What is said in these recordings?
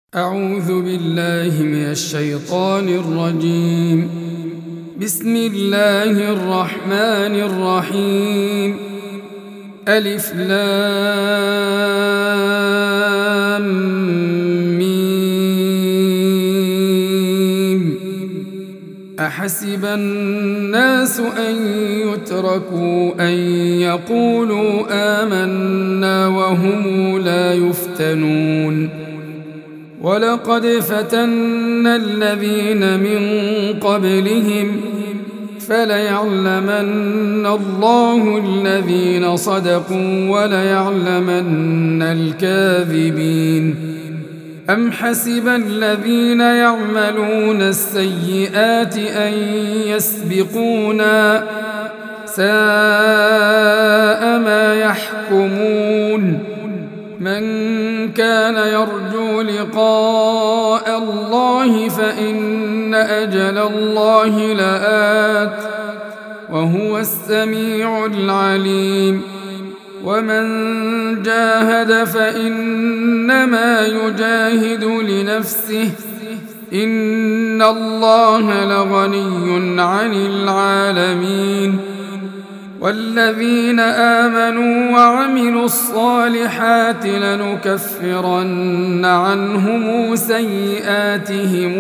أعوذ بالله من الشيطان الرجيم. بسم الله الرحمن الرحيم. ألف لام ميم. أحسب الناس أن يتركوا أن يقولوا آمنا وهم لا يفتنون. ولقد فتنا الذين من قبلهم فليعلمن الله الذين صدقوا وليعلمن الكاذبين. أم حسب الذين يعملون السيئات أن يسبقونا ساء ما يحكمون. من كان يرجو لقاء الله فإن أجل الله لآت وهو السميع العليم. ومن جاهد فإنما يجاهد لنفسه إن الله لغني عن العالمين. والذين آمنوا وعملوا الصالحات لنكفرن عنهم سيئاتهم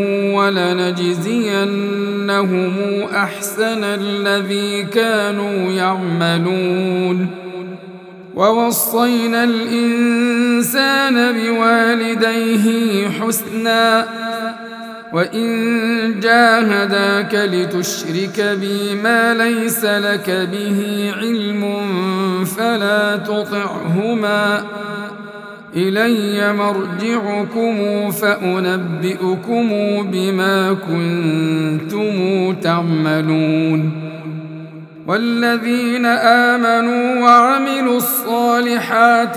ولنجزينهم أحسن الذي كانوا يعملون. ووصينا الإنسان بوالديه حسنا وإن جاهداك لتشرك بي ما ليس لك به علم فلا تطعهما إلي مرجعكم فأنبئكم بما كنتم تعملون. والذين آمنوا وعملوا الصالحات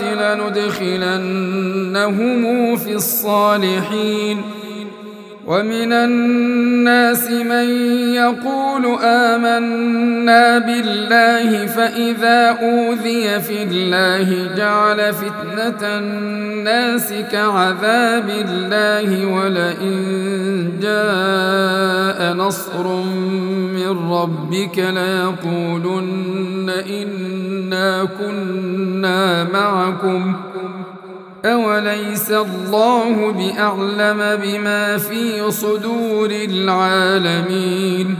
لندخلنهم في الصالحين. ومن الناس من يقول آمنا بالله فإذا أوذي في الله جعل فتنة الناس كعذاب الله ولئن جاء نصر من ربك ليقولن إنا كنا معكم أوليس الله بأعلم بما في صدور العالمين.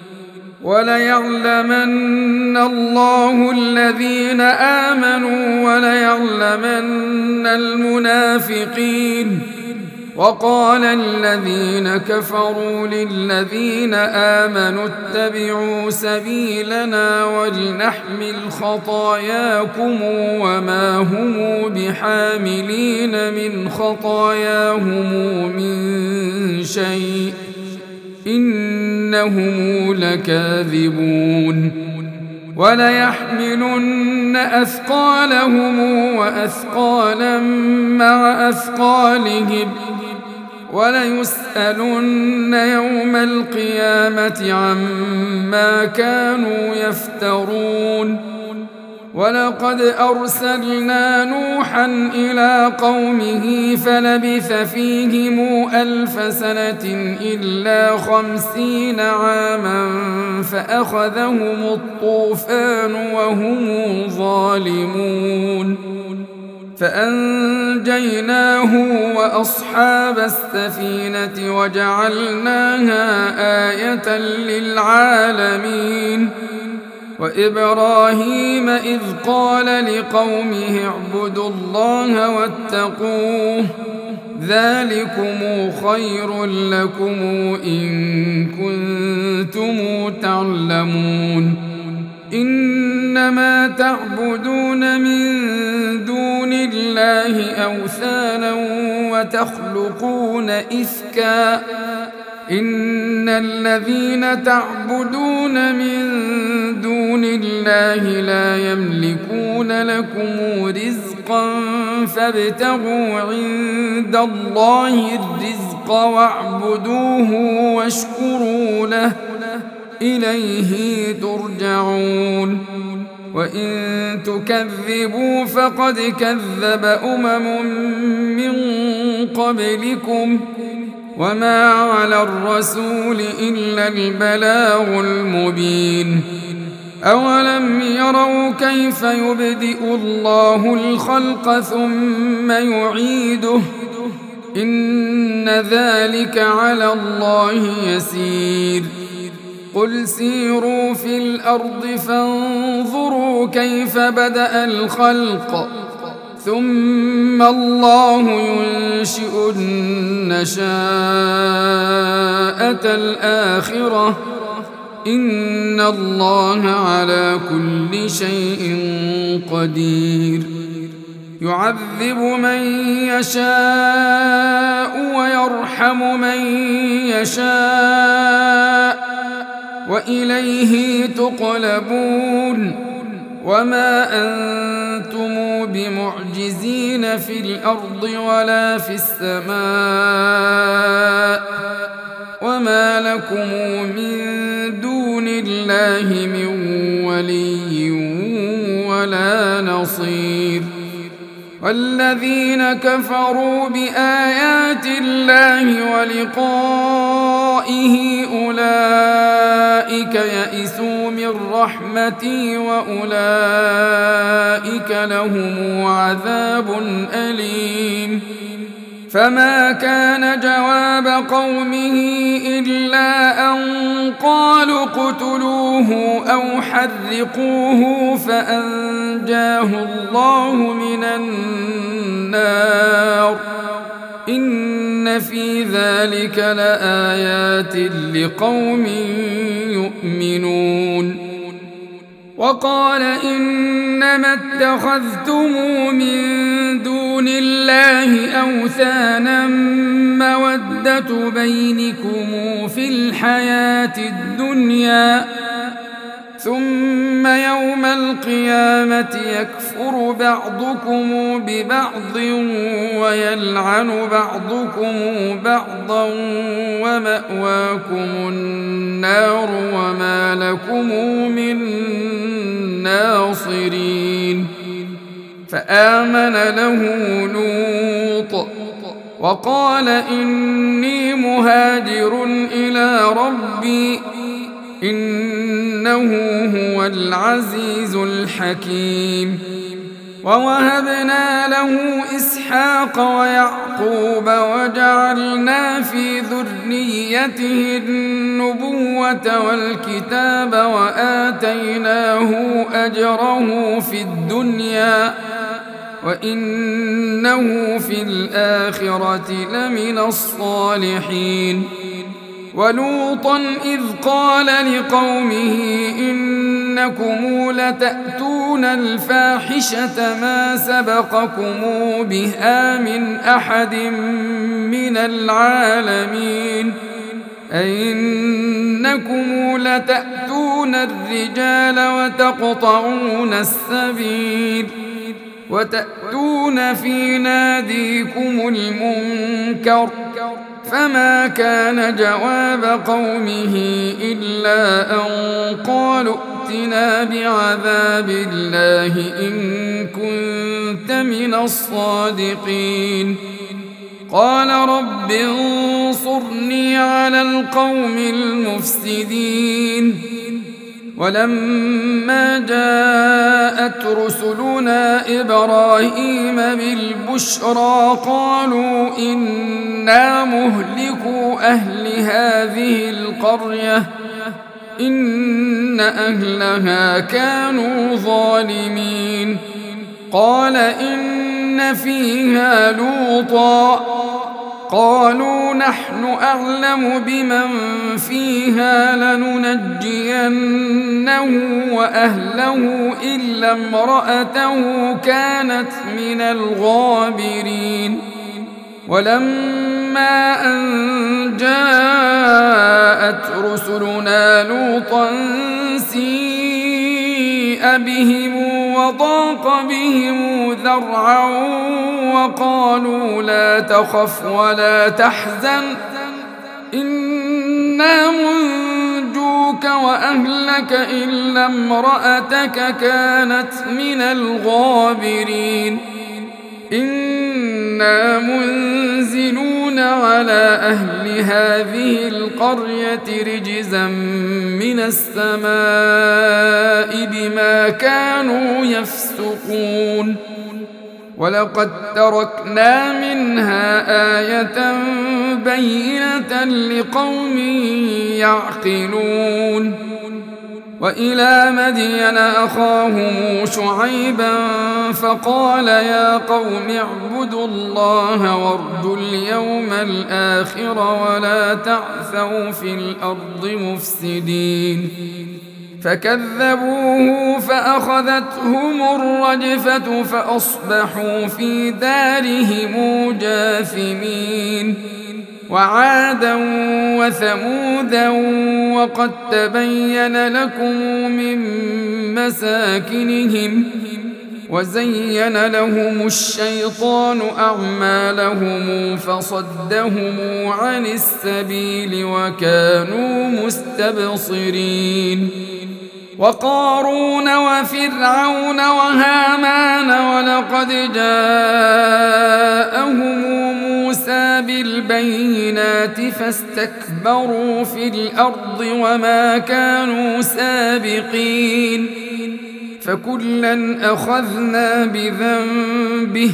وليعلمن الله الذين آمنوا وليعلمن المنافقين. وقال الذين كفروا للذين آمنوا اتبعوا سبيلنا ولنحمل خطاياكم وما هم بحاملين من خطاياهم من شيء إنهم لكاذبون. وليحملن أثقالهم وأثقالا مع أثقالهم وليسألن يوم القيامة عما كانوا يفترون. ولقد أرسلنا نوحا إلى قومه فلبث فيهم 1000 سنة إلا 50 عاما فأخذهم الطوفان وهم ظالمون فأنجيناه وأصحاب السفينة وجعلناها آية للعالمين. وإبراهيم إذ قال لقومه اعبدوا الله واتقوه ذلكم خير لكم إن كنتم تعلمون. إنما تعبدون من دون الله أوثانا وتخلقون إفكا إن الذين تعبدون من دون الله لا يملكون لكم رزقا فابتغوا عند الله الرزق واعبدوه واشكروا له إليه ترجعون. وإن تكذبوا فقد كذب أمم من قبلكم وما على الرسول إلا البلاغ المبين أولم يروا كيف يبدئ الله الخلق ثم يعيده إن ذلك على الله يسير قل سيروا في الأرض فانظروا كيف بدأ الخلق ثم الله ينشئ النشاءة الآخرة إن الله على كل شيء قدير يعذب من يشاء ويرحم من يشاء وإليه تقلبون وما أنتم بمعجزين في الأرض ولا في السماء وما لكم من دون الله من ولي ولا نصير والذين كفروا بآيات الله ولقائه أولئك يئسوا من رحمتي وأولئك لهم عذاب أليم فما كان جواب قومه إلا أن قالوا اقتلوه أو حرقوه فأنجاه الله من النار إن في ذلك لآيات لقوم يؤمنون وقال إنما اتخذتم من دون الله أوثانا مودة بينكم في الحياة الدنيا ثم يوم القيامة يكفر بعضكم ببعض ويلعن بعضكم بعضا ومأواكم النار وما لكم من ناصرين فآمن له لوط وقال إني مهاجر إلى ربي إنه هو العزيز الحكيم ووهبنا له إسحاق ويعقوب وجعلنا في ذريته النبوة والكتاب وآتيناه أجره في الدنيا وإنه في الآخرة لمن الصالحين ولوطا إذ قال لقومه إنكم لتأتون الفاحشة ما سبقكم بها من أحد من العالمين أئنكم لتأتون الرجال وتقطعون السبيل وتأتون في ناديكم المنكر فما كان جواب قومه إلا أن قالوا ائتنا بعذاب الله إن كنت من الصادقين قال رب انصرني على القوم المفسدين ولما جاءت رسلنا إبراهيم بالبشرى قالوا إنا مهلكو أهل هذه القرية إن أهلها كانوا ظالمين قال إن فيها لوطا قالوا نحن أعلم بمن فيها لننجينه وأهله إلا امرأته كانت من الغابرين ولما أن جاءت رسلنا لوطا سيء بهم وضاق بهم ذرعا وقالوا لا تخف ولا تحزن إنا منجوك وأهلك إلا امرأتك كانت من الغابرين إنا منزلون على أهل هذه القرية رجزا من السماء بما كانوا يفسقون ولقد تركنا منها آية بينة لقوم يعقلون وإلى مدين أخاهم شعيبا فقال يا قوم اعبدوا الله وارجوا اليوم الآخر ولا تعثوا في الأرض مفسدين فكذبوه فأخذتهم الرجفة فأصبحوا في دارهم جاثمين وعادا وثمودا وقد تبين لكم من مساكنهم وزين لهم الشيطان أعمالهم فصدهم عن السبيل وكانوا مستبصرين وقارون وفرعون وهامان ولقد جاءهم موسى بالبينات فاستكبروا في الأرض وما كانوا سابقين فكلا أخذنا بذنبه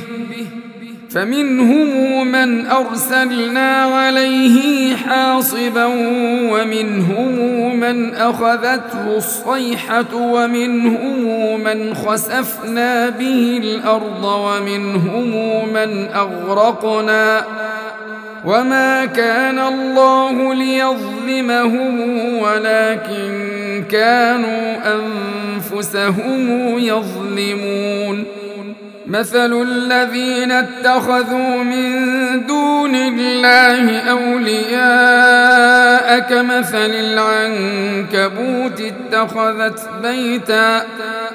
فمنهم من أرسلنا عليه حاصبا ومنهم من أخذته الصيحة ومنهم من خسفنا به الأرض ومنهم من أغرقنا وما كان الله ليظلمهم ولكن كانوا أنفسهم يظلمون مثل الذين اتخذوا من دون الله أولياء كمثل العنكبوت اتخذت بيتا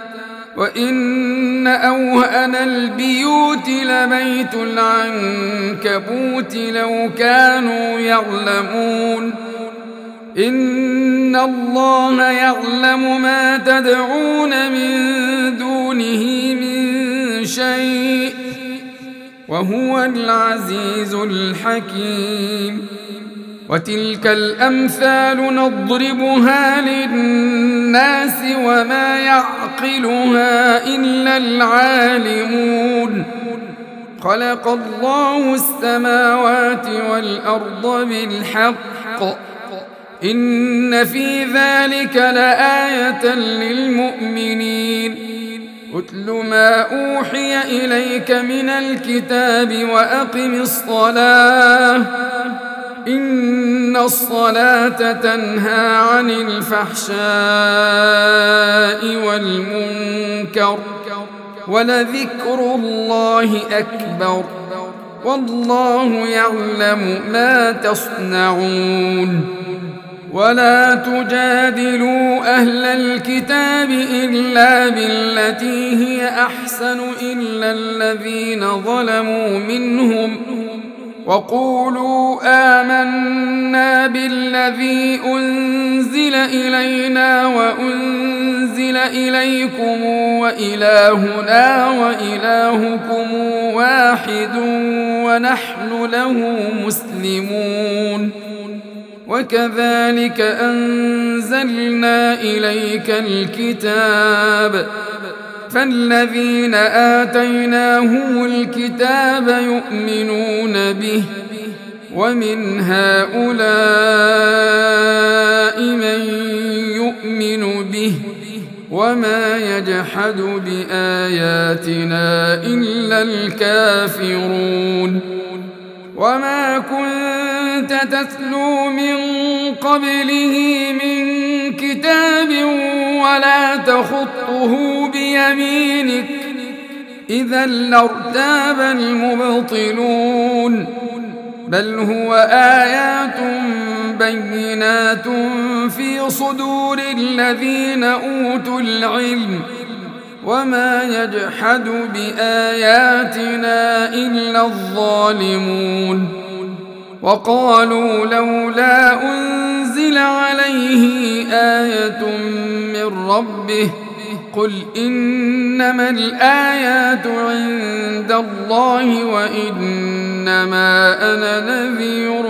وإن أوهن البيوت لبيت العنكبوت لو كانوا يعلمون إن الله يعلم ما تدعون من دونه من شيء وهو العزيز الحكيم وتلك الأمثال نضربها للناس وما يعقلها إلا العالمون خلق الله السماوات والأرض بالحق إن في ذلك لآية للمؤمنين أتل ما أوحي إليك من الكتاب وأقم الصلاة إن الصلاة تنهى عن الفحشاء والمنكر ولذكر الله أكبر والله يعلم ما تصنعون ولا تجادلوا أهل الكتاب إلا بالتي هي أحسن إلا الذين ظلموا منهم وقولوا آمنا بالذي أنزل إلينا وأنزل إليكم وإلهنا وإلهكم واحد ونحن له مسلمون وكذلك أنزلنا إليك الكتاب فالذين آتيناهم الكتاب يؤمنون به ومن هؤلاء من يؤمن به وما يجحد بآياتنا إلا الكافرون وما كنت تتلو من قبله من كتاب ولا تخطه بيمينك إذا لارتاب المبطلون بل هو آيات بينات في صدور الذين أوتوا العلم وما يجحد بآياتنا إلا الظالمون وقالوا لولا أنزل عليه آية من ربه قل إنما الآيات عند الله وإنما أنا نذير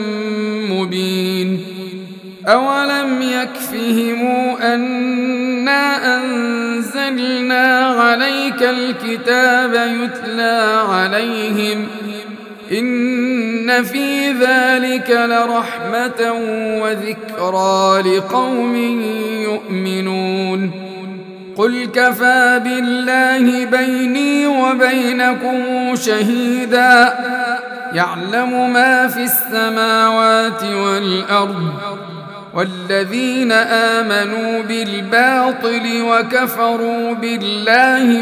مبين أولم يكفهم أنا أنزلنا عليك الكتاب يتلى عليهم إن في ذلك لرحمة وذكرى لقوم يؤمنون قل كفى بالله بيني وبينكم شهيدا يعلم ما في السماوات والأرض والذين آمنوا بالباطل وكفروا بالله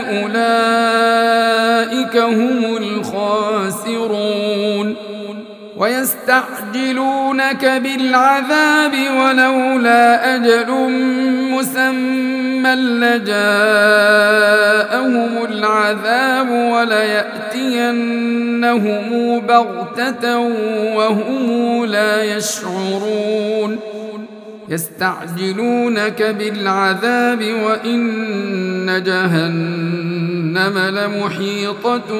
أولئك هم الخاسرون ويستعجلونك بالعذاب ولولا أجل مسمى لجاءهم العذاب وليأتينهم بغتة وهم لا يشعرون يستعجلونك بالعذاب وإن جهنم لمحيطة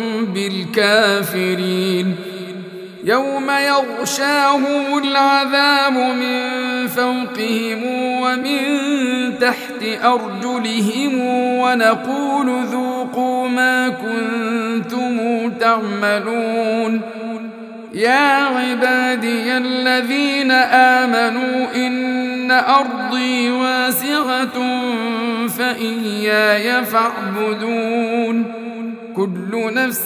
بالكافرين يوم يغشاهم العذاب من فوقهم ومن تحت أرجلهم ونقول ذوقوا ما كنتم تعملون يا عبادي الذين آمنوا إن أرضي واسعة فإياي فاعبدون كل نفس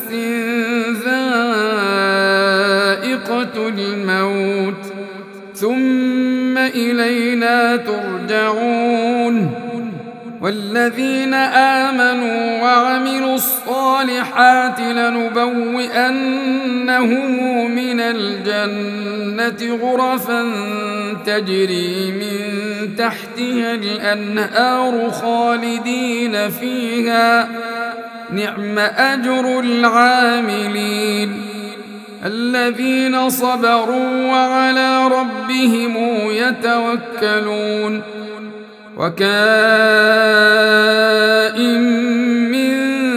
ذائقة الموت ثم إلينا ترجعون والذين آمنوا وعملوا الصالحات لنبوئنهم من الجنة غرفا تجري من تحتها الأنهار خالدين فيها نعم أجر العاملين الذين صبروا وعلى ربهم يتوكلون وكائن من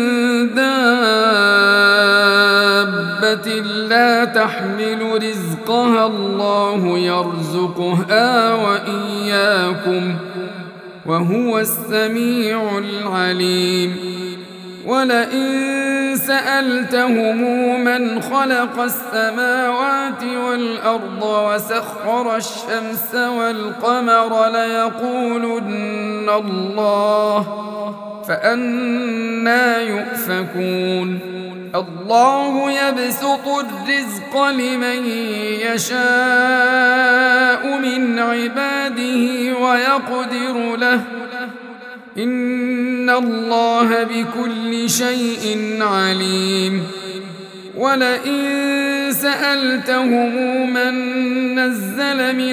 دابة لا تحمل رزقها الله يرزقها وإياكم وهو السميع العليم ولئن سألتهم من خلق السماوات والأرض وسخر الشمس والقمر ليقولن الله فأنى يؤفكون الله يبسط الرزق لمن يشاء من عباده ويقدر له إن الله بكل شيء عليم ولئن سألتهم من نزل من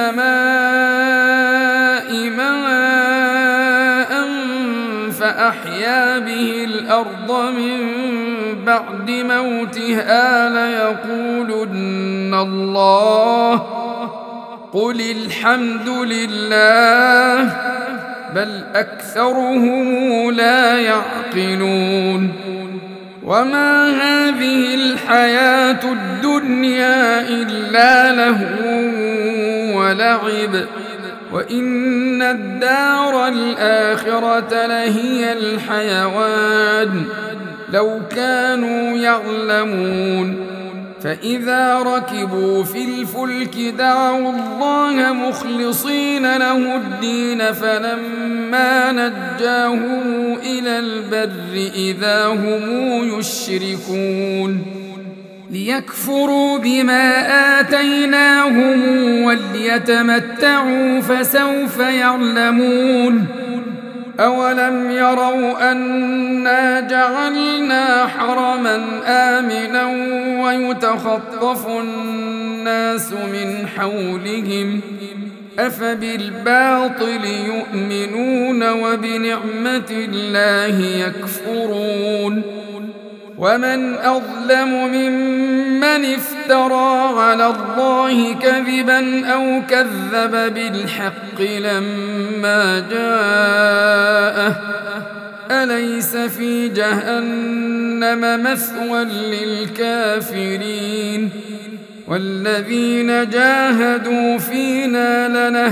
السماء ماء فأحيا به الأرض من بعد موتها ليقولن الله قل الحمد لله بل أكثرهم لا يعقلون وما هذه الحياة الدنيا إلا لهو ولعب وإن الدار الآخرة لهي الحيوان لو كانوا يعلمون فإذا ركبوا في الفلك دعوا الله مخلصين له الدين فلما نجاهم إلى البر إذا هم يشركون ليكفروا بما آتيناهم وليتمتعوا فسوف يعلمون أولم يروا أنا جعلنا حرما آمنا ويتخطف الناس من حولهم أفبالباطل يؤمنون وبنعمة الله يكفرون ومن أظلم ممن افترى على الله كذبا أو كذب بالحق لما جاءه أليس في جهنم مثوى للكافرين والذين جاهدوا فينا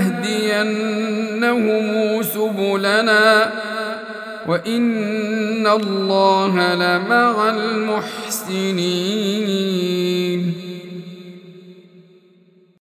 لنهدينهم سبلنا وإن الله لمع المحسنين